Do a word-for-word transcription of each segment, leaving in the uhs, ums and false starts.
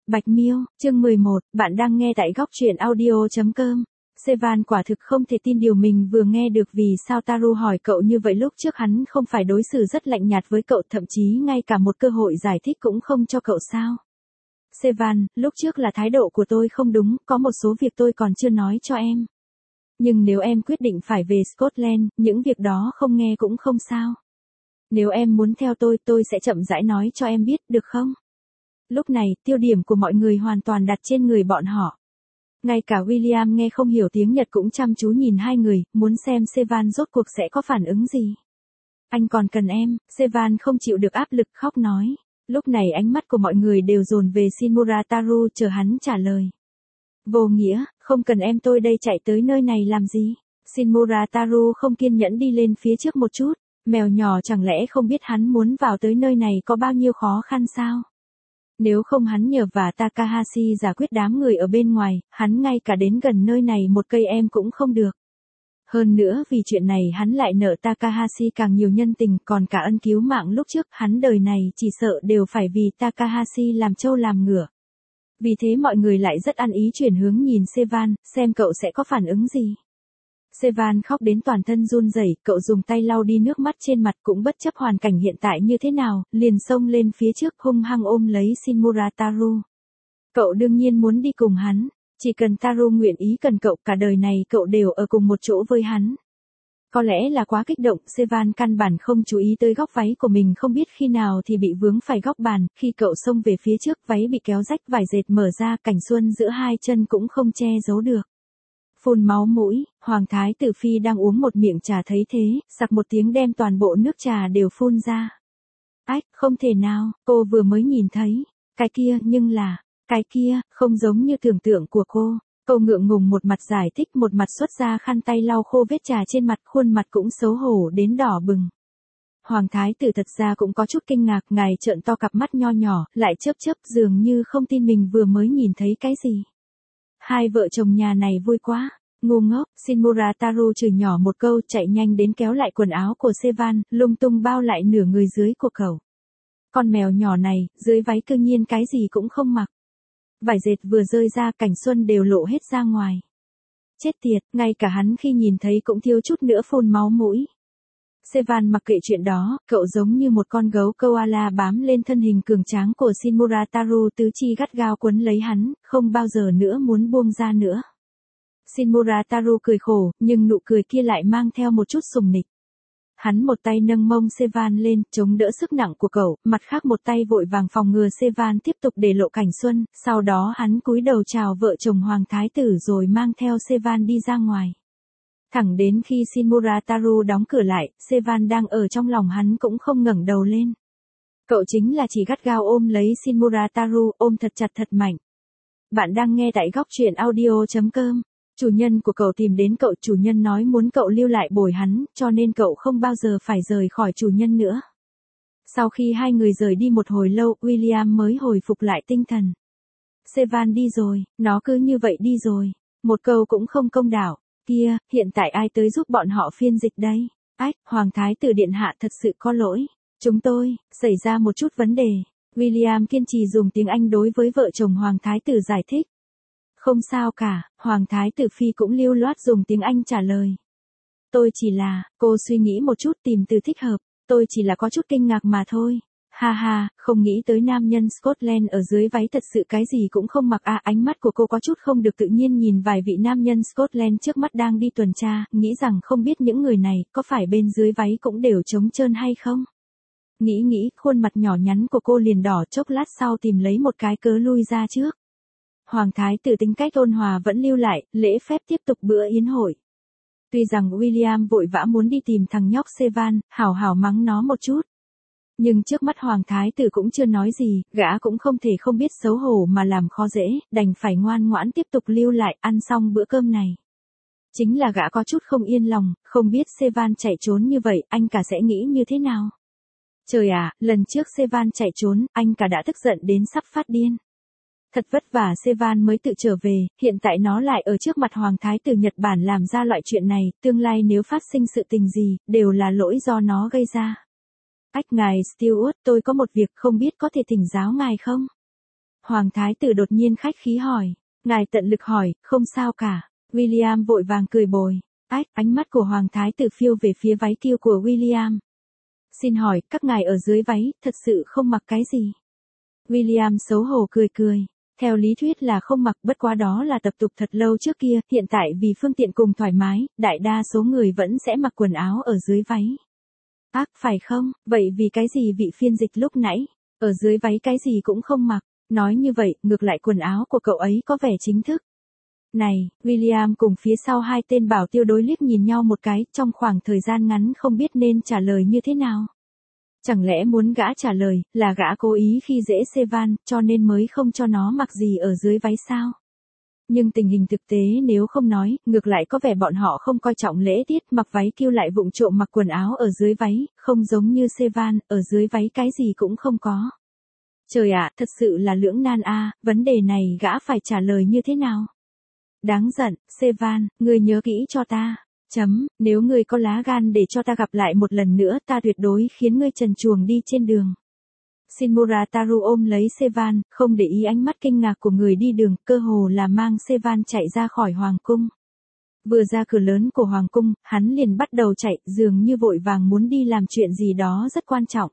Bạch Miêu, chương mười một, bạn đang nghe tại góc truyện audio chấm com. Sevan quả thực không thể tin điều mình vừa nghe được, vì sao Taru hỏi cậu như vậy, lúc trước hắn không phải đối xử rất lạnh nhạt với cậu, thậm chí ngay cả một cơ hội giải thích cũng không cho cậu sao? Sevan, lúc trước là thái độ của tôi không đúng, có một số việc tôi còn chưa nói cho em. Nhưng nếu em quyết định phải về Scotland, những việc đó không nghe cũng không sao. Nếu em muốn theo tôi, tôi sẽ chậm rãi nói cho em biết, được không? Lúc này, tiêu điểm của mọi người hoàn toàn đặt trên người bọn họ. Ngay cả William nghe không hiểu tiếng Nhật cũng chăm chú nhìn hai người, muốn xem Sevan rốt cuộc sẽ có phản ứng gì. Anh còn cần em, Sevan không chịu được áp lực khóc nói. Lúc này ánh mắt của mọi người đều dồn về Shinmura Taru, chờ hắn trả lời. Vô nghĩa, không cần em, tôi đây chạy tới nơi này làm gì? Shinmura Taru không kiên nhẫn đi lên phía trước một chút. Mèo nhỏ chẳng lẽ không biết hắn muốn vào tới nơi này có bao nhiêu khó khăn sao? Nếu không hắn nhờ và Takahashi giải quyết đám người ở bên ngoài, hắn ngay cả đến gần nơi này một cây em cũng không được. Hơn nữa vì chuyện này hắn lại nợ Takahashi càng nhiều nhân tình, còn cả ân cứu mạng lúc trước, hắn đời này chỉ sợ đều phải vì Takahashi làm trâu làm ngựa. Vì thế mọi người lại rất ăn ý chuyển hướng nhìn Sevan, xem cậu sẽ có phản ứng gì. Sevan khóc đến toàn thân run rẩy, cậu dùng tay lau đi nước mắt trên mặt, cũng bất chấp hoàn cảnh hiện tại như thế nào, liền xông lên phía trước hung hăng ôm lấy Shinmura Taru. Cậu đương nhiên muốn đi cùng hắn, chỉ cần Taru nguyện ý cần cậu, cả đời này cậu đều ở cùng một chỗ với hắn. Có lẽ là quá kích động, Sevan căn bản không chú ý tới góc váy của mình, không biết khi nào thì bị vướng phải góc bàn, khi cậu xông về phía trước, váy bị kéo rách, vải dệt mở ra, cảnh xuân giữa hai chân cũng không che giấu được. Phun máu mũi, Hoàng Thái Tử Phi đang uống một miệng trà thấy thế, sặc một tiếng đem toàn bộ nước trà đều phun ra. Ách, không thể nào, cô vừa mới nhìn thấy, cái kia, nhưng là, cái kia, không giống như tưởng tượng của cô. Cô ngượng ngùng một mặt giải thích, một mặt xuất ra khăn tay lau khô vết trà trên mặt, khuôn mặt cũng xấu hổ đến đỏ bừng. Hoàng Thái Tử thật ra cũng có chút kinh ngạc, ngài trợn to cặp mắt nho nhỏ, lại chớp chớp, dường như không tin mình vừa mới nhìn thấy cái gì. Hai vợ chồng nhà này vui quá. Ngu ngốc, Shinmura Taru chửi nhỏ một câu, chạy nhanh đến kéo lại quần áo của Sevan, lung tung bao lại nửa người dưới của cậu. Con mèo nhỏ này, dưới váy cư nhiên cái gì cũng không mặc. Vải dệt vừa rơi ra, cảnh xuân đều lộ hết ra ngoài. Chết tiệt, ngay cả hắn khi nhìn thấy cũng thiếu chút nữa phun máu mũi. Sevan mặc kệ chuyện đó, cậu giống như một con gấu koala bám lên thân hình cường tráng của Shinmura Taru, tứ chi gắt gao quấn lấy hắn, không bao giờ nữa muốn buông ra nữa. Shinmura Taru cười khổ, nhưng nụ cười kia lại mang theo một chút sùng nịch. Hắn một tay nâng mông Sevan lên, chống đỡ sức nặng của cậu, mặt khác một tay vội vàng phòng ngừa Sevan tiếp tục để lộ cảnh xuân, sau đó hắn cúi đầu chào vợ chồng Hoàng Thái Tử rồi mang theo Sevan đi ra ngoài. Thẳng đến khi Shinmura Taru đóng cửa lại, Sevan đang ở trong lòng hắn cũng không ngẩng đầu lên. Cậu chính là chỉ gắt gao ôm lấy Shinmura Taru, ôm thật chặt thật mạnh. Bạn đang nghe tại góc truyện audio chấm com. Chủ nhân của cậu tìm đến cậu, chủ nhân nói muốn cậu lưu lại bồi hắn, cho nên cậu không bao giờ phải rời khỏi chủ nhân nữa. Sau khi hai người rời đi một hồi lâu, William mới hồi phục lại tinh thần. Sevan đi rồi, nó cứ như vậy đi rồi. Một câu cũng không công đạo. Kia, hiện tại ai tới giúp bọn họ phiên dịch đây? Ách, Hoàng Thái Tử Điện Hạ thật sự có lỗi. Chúng tôi, xảy ra một chút vấn đề. William kiên trì dùng tiếng Anh đối với vợ chồng Hoàng Thái Tử giải thích. Không sao cả, Hoàng Thái Tử Phi cũng lưu loát dùng tiếng Anh trả lời. Tôi chỉ là, cô suy nghĩ một chút tìm từ thích hợp, tôi chỉ là có chút kinh ngạc mà thôi. Ha ha, không nghĩ tới nam nhân Scotland ở dưới váy thật sự cái gì cũng không mặc à, ánh mắt của cô có chút không được tự nhiên nhìn vài vị nam nhân Scotland trước mắt đang đi tuần tra, nghĩ rằng không biết những người này có phải bên dưới váy cũng đều trống trơn hay không. Nghĩ nghĩ, khuôn mặt nhỏ nhắn của cô liền đỏ, chốc lát sau tìm lấy một cái cớ lui ra trước. Hoàng Thái Tử tính cách ôn hòa vẫn lưu lại, lễ phép tiếp tục bữa yến hội. Tuy rằng William vội vã muốn đi tìm thằng nhóc Sevan, hảo hảo mắng nó một chút. Nhưng trước mắt Hoàng Thái Tử cũng chưa nói gì, gã cũng không thể không biết xấu hổ mà làm khó dễ, đành phải ngoan ngoãn tiếp tục lưu lại, ăn xong bữa cơm này. Chính là gã có chút không yên lòng, không biết Sevan chạy trốn như vậy, anh cả sẽ nghĩ như thế nào. Trời ạ, lần trước Sevan chạy trốn, anh cả đã tức giận đến sắp phát điên. Thật vất vả Sevan mới tự trở về, hiện tại nó lại ở trước mặt Hoàng Thái Tử Nhật Bản làm ra loại chuyện này, tương lai nếu phát sinh sự tình gì, đều là lỗi do nó gây ra. Ách ngài Stewart, tôi có một việc không biết có thể thỉnh giáo ngài không? Hoàng thái tử đột nhiên khách khí hỏi. Ngài tận lực hỏi, không sao cả. William vội vàng cười bồi. Ách, ánh mắt của Hoàng thái tử phiêu về phía váy kiêu của William. Xin hỏi, các ngài ở dưới váy, thật sự không mặc cái gì? William xấu hổ cười cười. Theo lý thuyết là không mặc, bất quá đó là tập tục thật lâu trước kia, hiện tại vì phương tiện cùng thoải mái, đại đa số người vẫn sẽ mặc quần áo ở dưới váy. Ác, phải không? Vậy vì cái gì vị phiên dịch lúc nãy, ở dưới váy cái gì cũng không mặc, nói như vậy, ngược lại quần áo của cậu ấy có vẻ chính thức. Này, William cùng phía sau hai tên bảo tiêu đối liếc nhìn nhau một cái, trong khoảng thời gian ngắn không biết nên trả lời như thế nào. Chẳng lẽ muốn gã trả lời, là gã cố ý khi dễ Sevan, cho nên mới không cho nó mặc gì ở dưới váy sao? Nhưng tình hình thực tế nếu không nói, ngược lại có vẻ bọn họ không coi trọng lễ tiết, mặc váy kiêu lại vụng trộm mặc quần áo ở dưới váy, không giống như Sevan, ở dưới váy cái gì cũng không có. Trời ạ, thật sự là lưỡng nan a, vấn đề này gã phải trả lời như thế nào? Đáng giận, Sevan, ngươi nhớ kỹ cho ta. Chấm, nếu ngươi có lá gan để cho ta gặp lại một lần nữa, ta tuyệt đối khiến ngươi trần truồng đi trên đường. Shinmura Taru ôm lấy Sevan, không để ý ánh mắt kinh ngạc của người đi đường, cơ hồ là mang Sevan chạy ra khỏi hoàng cung. Vừa ra cửa lớn của hoàng cung, hắn liền bắt đầu chạy, dường như vội vàng muốn đi làm chuyện gì đó rất quan trọng.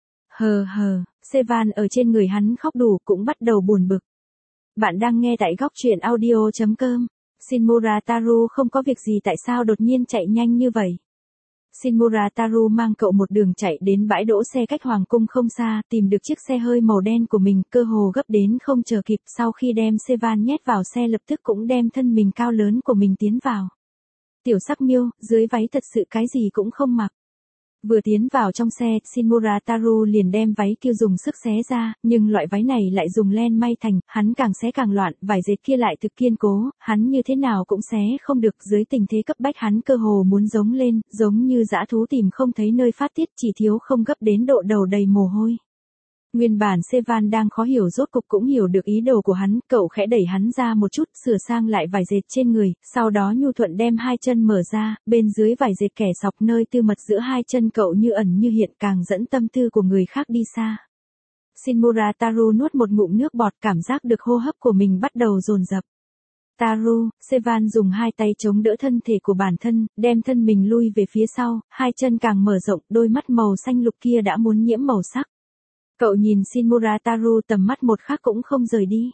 Hờ hờ, Sevan ở trên người hắn khóc đủ cũng bắt đầu buồn bực. Bạn đang nghe tại góc truyện audio chấm com. Shinmura Taru không có việc gì tại sao đột nhiên chạy nhanh như vậy. Shinmura Taru mang cậu một đường chạy đến bãi đỗ xe cách hoàng cung không xa, tìm được chiếc xe hơi màu đen của mình, cơ hồ gấp đến không chờ kịp, sau khi đem Sevan nhét vào xe lập tức cũng đem thân mình cao lớn của mình tiến vào. Tiểu sắc miêu, dưới váy thật sự cái gì cũng không mặc. Vừa tiến vào trong xe, Shinmura Taru liền đem váy kia dùng sức xé ra, nhưng loại váy này lại dùng len may thành, hắn càng xé càng loạn, vải dệt kia lại thực kiên cố, hắn như thế nào cũng xé không được, dưới tình thế cấp bách hắn cơ hồ muốn giống lên, giống như dã thú tìm không thấy nơi phát tiết, chỉ thiếu không gấp đến độ đầu đầy mồ hôi. Nguyên bản Sevan đang khó hiểu rốt cục cũng hiểu được ý đồ của hắn, cậu khẽ đẩy hắn ra một chút, sửa sang lại vải dệt trên người, sau đó nhu thuận đem hai chân mở ra, bên dưới vải dệt kẻ sọc nơi tư mật giữa hai chân cậu như ẩn như hiện, càng dẫn tâm tư của người khác đi xa. Shinmura Taru nuốt một ngụm nước bọt, cảm giác được hô hấp của mình bắt đầu dồn dập. Taru, Sevan dùng hai tay chống đỡ thân thể của bản thân, đem thân mình lui về phía sau, hai chân càng mở rộng, đôi mắt màu xanh lục kia đã muốn nhiễm màu sắc. Cậu nhìn Shinmura Taru tầm mắt một khắc cũng không rời đi.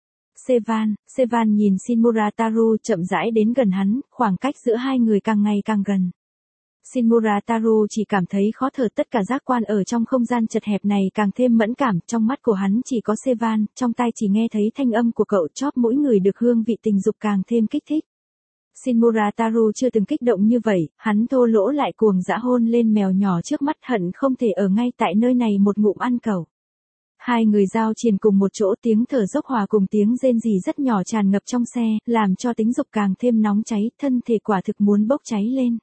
Sevan, Sevan nhìn Shinmura Taru chậm rãi đến gần hắn, khoảng cách giữa hai người càng ngày càng gần. Shinmura Taru chỉ cảm thấy khó thở, tất cả giác quan ở trong không gian chật hẹp này càng thêm mẫn cảm, trong mắt của hắn chỉ có Sevan, trong tai chỉ nghe thấy thanh âm của cậu, chóp mũi người được hương vị tình dục càng thêm kích thích. Shinmura Taru chưa từng kích động như vậy, hắn thô lỗ lại cuồng dã hôn lên mèo nhỏ trước mắt, hận không thể ở ngay tại nơi này một ngụm ăn cẩu. Hai người giao triền cùng một chỗ, tiếng thở dốc hòa cùng tiếng rên rỉ rất nhỏ tràn ngập trong xe, làm cho tính dục càng thêm nóng cháy, thân thể quả thực muốn bốc cháy lên.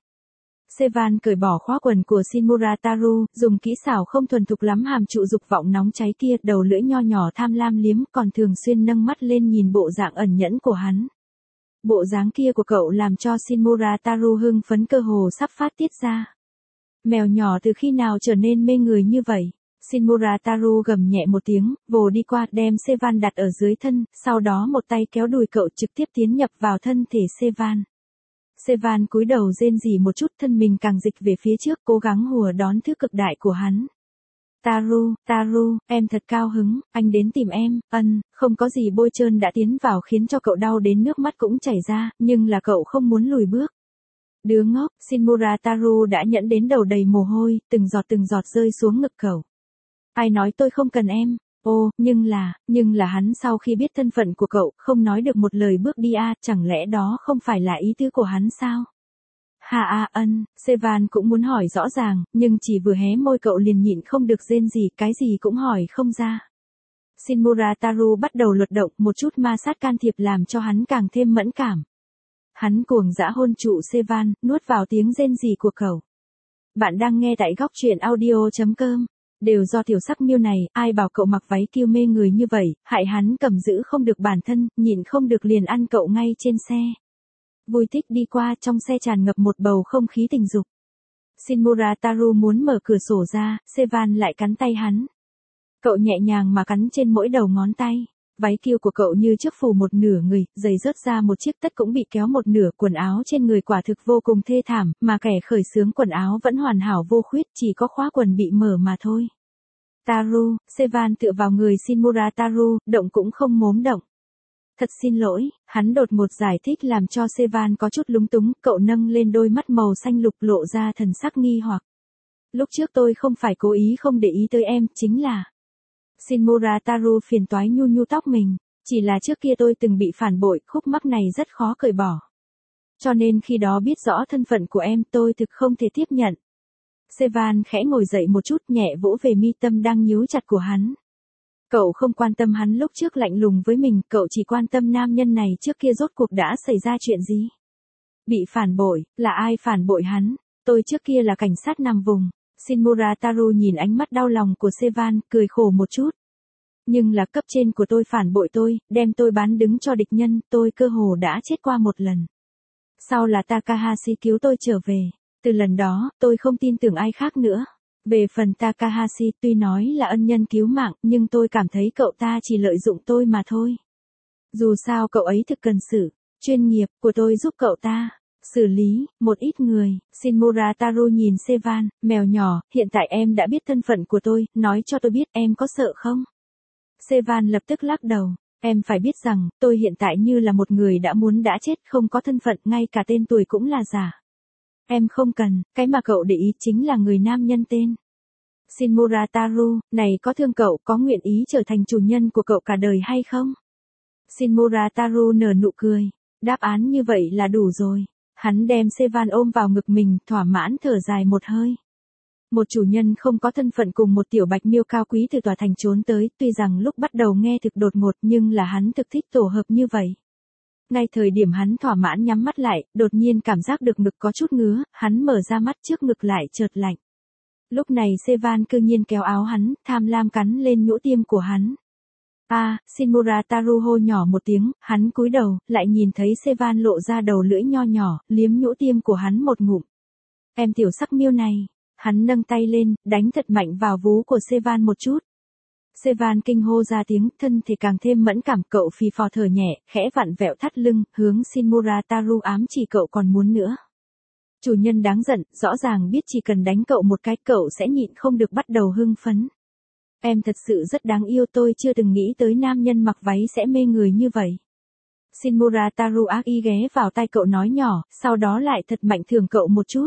Sevan cởi bỏ khóa quần của Shinmura Taru, dùng kỹ xảo không thuần thục lắm hàm trụ dục vọng nóng cháy kia, đầu lưỡi nho nhỏ tham lam liếm, còn thường xuyên nâng mắt lên nhìn bộ dạng ẩn nhẫn của hắn. Bộ dáng kia của cậu làm cho Shinmura Taru hưng phấn cơ hồ sắp phát tiết ra. Mèo nhỏ từ khi nào trở nên mê người như vậy? Shinmura Taru gầm nhẹ một tiếng, vồ đi qua, đem Sevan đặt ở dưới thân, sau đó một tay kéo đùi cậu trực tiếp tiến nhập vào thân thể Sevan. Sevan cúi đầu rên rỉ một chút, thân mình càng dịch về phía trước, cố gắng hùa đón thứ cực đại của hắn. Taru, Taru, em thật cao hứng, anh đến tìm em, ân, không có gì bôi trơn đã tiến vào khiến cho cậu đau đến nước mắt cũng chảy ra, nhưng là cậu không muốn lùi bước. Đứa ngốc, Shinmura Taru đã nhẫn đến đầu đầy mồ hôi, từng giọt từng giọt rơi xuống ngực cậu. Ai nói tôi không cần em? Ô, nhưng là, nhưng là hắn sau khi biết thân phận của cậu, không nói được một lời bước đi a, chẳng lẽ đó không phải là ý tứ của hắn sao? Hà a ân, Sevan cũng muốn hỏi rõ ràng, nhưng chỉ vừa hé môi cậu liền nhịn không được rên gì, cái gì cũng hỏi không ra. Shinmura Taru bắt đầu luật động, một chút ma sát can thiệp làm cho hắn càng thêm mẫn cảm. Hắn cuồng dã hôn trụ Sevan, nuốt vào tiếng rên rỉ của cậu. Bạn đang nghe tại góc truyện audio chấm com. Đều do tiểu sắc miêu này, ai bảo cậu mặc váy kiêu mê người như vậy, hại hắn cầm giữ không được bản thân, nhịn không được liền ăn cậu ngay trên xe. Vui thích đi qua, trong xe tràn ngập một bầu không khí tình dục. Shinmura Taru muốn mở cửa sổ ra, Sevan lại cắn tay hắn. Cậu nhẹ nhàng mà cắn trên mỗi đầu ngón tay. váy kiêu của cậu như trước phủ một nửa người, giày rớt ra một chiếc, tất cũng bị kéo một nửa, quần áo trên người quả thực vô cùng thê thảm, mà kẻ khởi xướng quần áo vẫn hoàn hảo vô khuyết, chỉ có khóa quần bị mở mà thôi. Taru, Sevan tựa vào người Shinmura Taru, động cũng không mốm động. Thật xin lỗi, hắn đột ngột giải thích làm cho Sevan có chút lúng túng, cậu nâng lên đôi mắt màu xanh lục lộ ra thần sắc nghi hoặc. Lúc trước tôi không phải cố ý không để ý tới em, chính là... Shinmura Taru phiền toái nhu nhu tóc mình, chỉ là trước kia tôi từng bị phản bội, khúc mắc này rất khó cởi bỏ. Cho nên khi đó biết rõ thân phận của em tôi thực không thể tiếp nhận. Sevan khẽ ngồi dậy một chút nhẹ vỗ về mi tâm đang nhíu chặt của hắn. Cậu không quan tâm hắn lúc trước lạnh lùng với mình, cậu chỉ quan tâm nam nhân này trước kia rốt cuộc đã xảy ra chuyện gì. Bị phản bội, là ai phản bội hắn? Tôi trước kia là cảnh sát nằm vùng. Shinmura Taru nhìn ánh mắt đau lòng của Sevan, cười khổ một chút. Nhưng là cấp trên của tôi phản bội tôi, đem tôi bán đứng cho địch nhân, tôi cơ hồ đã chết qua một lần. Sau là Takahashi cứu tôi trở về. Từ lần đó, tôi không tin tưởng ai khác nữa. Về phần Takahashi, tuy nói là ân nhân cứu mạng, nhưng tôi cảm thấy cậu ta chỉ lợi dụng tôi mà thôi. Dù sao cậu ấy thực cần sự chuyên nghiệp của tôi giúp cậu ta xử lý một ít người. Shinmura Taru nhìn Sevan, mèo nhỏ, hiện tại em đã biết thân phận của tôi, nói cho tôi biết em có sợ không? Sevan lập tức lắc đầu, em phải biết rằng, tôi hiện tại như là một người đã muốn đã chết, không có thân phận, ngay cả tên tuổi cũng là giả. Em không cần, cái mà cậu để ý chính là người nam nhân tên Shinmura Taru, này có thương cậu, có nguyện ý trở thành chủ nhân của cậu cả đời hay không? Shinmura Taru nở nụ cười, đáp án như vậy là đủ rồi. Hắn đem Sevan ôm vào ngực mình, thỏa mãn thở dài một hơi. Một chủ nhân không có thân phận cùng một tiểu bạch miêu cao quý từ tòa thành trốn tới, tuy rằng lúc bắt đầu nghe thực đột ngột nhưng là hắn thực thích tổ hợp như vậy. Ngay thời điểm hắn thỏa mãn nhắm mắt lại, đột nhiên cảm giác được ngực có chút ngứa, hắn mở ra mắt trước ngực lại chợt lạnh. Lúc này Sevan cư nhiên kéo áo hắn, tham lam cắn lên nhũ tiêm của hắn. A, à, Shinmura Taru hô nhỏ một tiếng, hắn cúi đầu, lại nhìn thấy Sevan lộ ra đầu lưỡi nho nhỏ, liếm nhũ tiêm của hắn một ngụm. Em tiểu sắc miêu này, hắn nâng tay lên, đánh thật mạnh vào vú của Sevan một chút. Sevan kinh hô ra tiếng, thân thể càng thêm mẫn cảm, cậu phì phò thở nhẹ, khẽ vặn vẹo thắt lưng, hướng Shinmura Taru ám chỉ cậu còn muốn nữa. Chủ nhân đáng giận, rõ ràng biết chỉ cần đánh cậu một cái cậu sẽ nhịn không được bắt đầu hưng phấn. Em thật sự rất đáng yêu, tôi chưa từng nghĩ tới nam nhân mặc váy sẽ mê người như vậy. Shinmura Taru ác ý ghé vào tai cậu nói nhỏ, sau đó lại thật mạnh thưởng cậu một chút.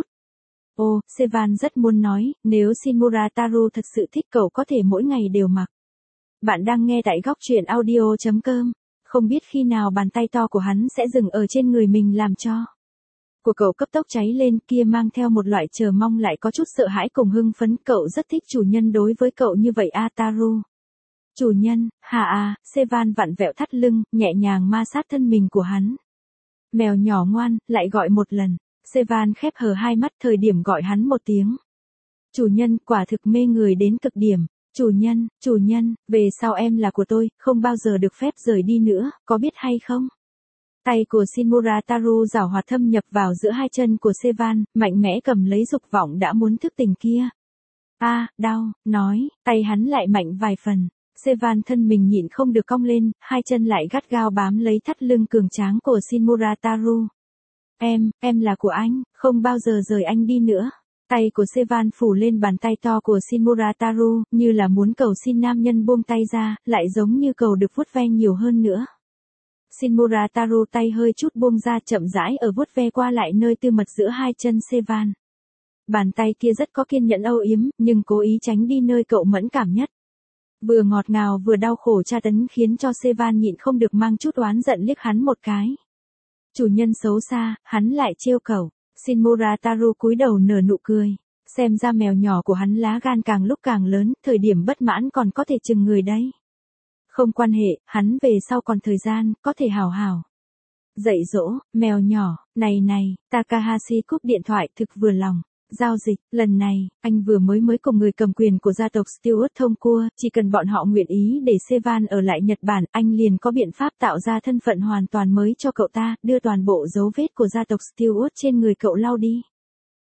Ô, Sevan rất muốn nói, nếu Shinmura Taru thật sự thích cậu có thể mỗi ngày đều mặc. Bạn đang nghe tại góc truyện audio chấm com, không biết khi nào bàn tay to của hắn sẽ dừng ở trên người mình làm cho của cậu cấp tốc cháy lên, kia mang theo một loại chờ mong lại có chút sợ hãi cùng hưng phấn, cậu rất thích chủ nhân đối với cậu như vậy a Taru. Chủ nhân, hà à, Sevan vặn vẹo thắt lưng, nhẹ nhàng ma sát thân mình của hắn. Mèo nhỏ ngoan, lại gọi một lần. Sevan khép hờ hai mắt thời điểm gọi hắn một tiếng. Chủ nhân, quả thực mê người đến cực điểm. Chủ nhân, chủ nhân, về sau em là của tôi, không bao giờ được phép rời đi nữa, có biết hay không? Tay của Shinmura Taru giảo hoạt thâm nhập vào giữa hai chân của Sevan, mạnh mẽ cầm lấy dục vọng đã muốn thức tỉnh kia. A, à, đau, nói, tay hắn lại mạnh vài phần. Sevan thân mình nhịn không được cong lên, hai chân lại gắt gao bám lấy thắt lưng cường tráng của Shinmura Taru. Em, em là của anh, không bao giờ rời anh đi nữa. Tay của Sevan phủ lên bàn tay to của Shinmura Taru, như là muốn cầu xin nam nhân buông tay ra, lại giống như cầu được vuốt ve nhiều hơn nữa. Shinmura Taru tay hơi chút buông ra chậm rãi ở vuốt ve qua lại nơi tư mật giữa hai chân Sevan. Bàn tay kia rất có kiên nhẫn âu yếm, nhưng cố ý tránh đi nơi cậu mẫn cảm nhất. Vừa ngọt ngào vừa đau khổ tra tấn khiến cho Sevan nhịn không được mang chút oán giận liếc hắn một cái. Chủ nhân xấu xa, hắn lại trêu cẩu. Shinmura Taru cúi đầu nở nụ cười. Xem ra mèo nhỏ của hắn lá gan càng lúc càng lớn, thời điểm bất mãn còn có thể chừng người đấy. Không quan hệ, hắn về sau còn thời gian, có thể hào hào dạy dỗ, mèo nhỏ, này này, Takahashi cúp điện thoại thực vừa lòng. Giao dịch, lần này, anh vừa mới mới cùng người cầm quyền của gia tộc Stewart thông cua, chỉ cần bọn họ nguyện ý để Sevan ở lại Nhật Bản, anh liền có biện pháp tạo ra thân phận hoàn toàn mới cho cậu ta, đưa toàn bộ dấu vết của gia tộc Stewart trên người cậu lau đi.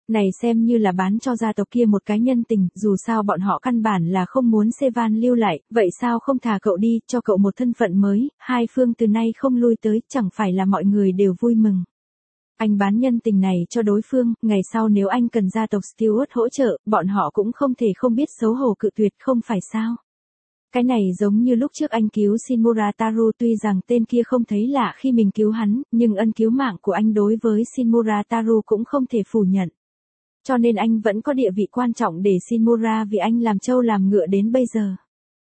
Này xem như là bán cho gia tộc kia một cái nhân tình, dù sao bọn họ căn bản là không muốn Sevan lưu lại, vậy sao không thả cậu đi, cho cậu một thân phận mới, hai phương từ nay không lui tới, chẳng phải là mọi người đều vui mừng. Anh bán nhân tình này cho đối phương, ngày sau nếu anh cần gia tộc Stewart hỗ trợ, bọn họ cũng không thể không biết xấu hổ cự tuyệt, không phải sao. Cái này giống như lúc trước anh cứu Shinmura Taru, tuy rằng tên kia không thấy lạ khi mình cứu hắn, nhưng ân cứu mạng của anh đối với Shinmura Taru cũng không thể phủ nhận. Cho nên anh vẫn có địa vị quan trọng để Shinmura vì anh làm trâu làm ngựa đến bây giờ.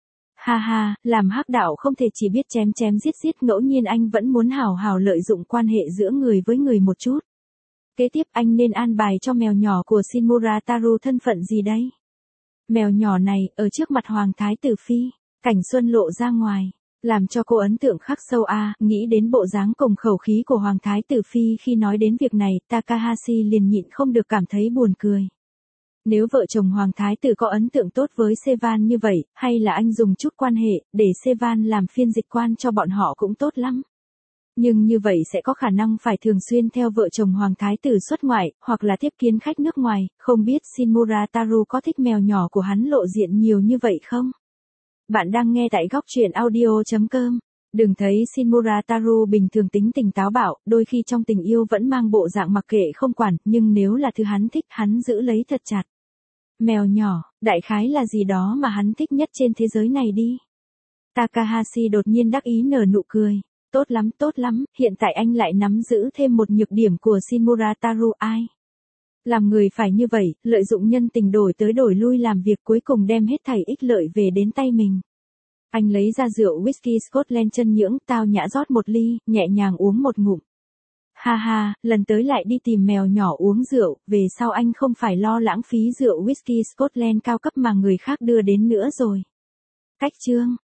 Ha ha, làm hắc đạo không thể chỉ biết chém chém giết giết, ngẫu nhiên anh vẫn muốn hào hào lợi dụng quan hệ giữa người với người một chút. Kế tiếp anh nên an bài cho mèo nhỏ của Shinmura Taru thân phận gì đấy? Mèo nhỏ này, ở trước mặt Hoàng Thái Tử Phi, cảnh xuân lộ ra ngoài, làm cho cô ấn tượng khắc sâu a. À, nghĩ đến bộ dáng cùng khẩu khí của Hoàng Thái Tử Phi khi nói đến việc này, Takahashi liền nhịn không được cảm thấy buồn cười. Nếu vợ chồng Hoàng Thái Tử có ấn tượng tốt với Sevan như vậy, hay là anh dùng chút quan hệ, để Sevan làm phiên dịch quan cho bọn họ cũng tốt lắm. Nhưng như vậy sẽ có khả năng phải thường xuyên theo vợ chồng Hoàng Thái Tử xuất ngoại, hoặc là tiếp kiến khách nước ngoài, không biết Shinmura Taru có thích mèo nhỏ của hắn lộ diện nhiều như vậy không? Bạn đang nghe tại góc truyện audio chấm com. Đừng thấy Shinmura Taru bình thường tính tình táo bạo, đôi khi trong tình yêu vẫn mang bộ dạng mặc kệ không quản, nhưng nếu là thứ hắn thích hắn giữ lấy thật chặt. Mèo nhỏ, đại khái là gì đó mà hắn thích nhất trên thế giới này đi. Takahashi đột nhiên đắc ý nở nụ cười. Tốt lắm, tốt lắm, hiện tại anh lại nắm giữ thêm một nhược điểm của Shinmura Taru. Ai? Làm người phải như vậy, lợi dụng nhân tình đổi tới đổi lui làm việc, cuối cùng đem hết thảy ích lợi về đến tay mình. Anh lấy ra rượu whisky Scotland chân nhưỡng, tao nhã rót một ly, nhẹ nhàng uống một ngụm. Ha ha, lần tới lại đi tìm mèo nhỏ uống rượu, về sau anh không phải lo lãng phí rượu whisky Scotland cao cấp mà người khác đưa đến nữa rồi. Cách chương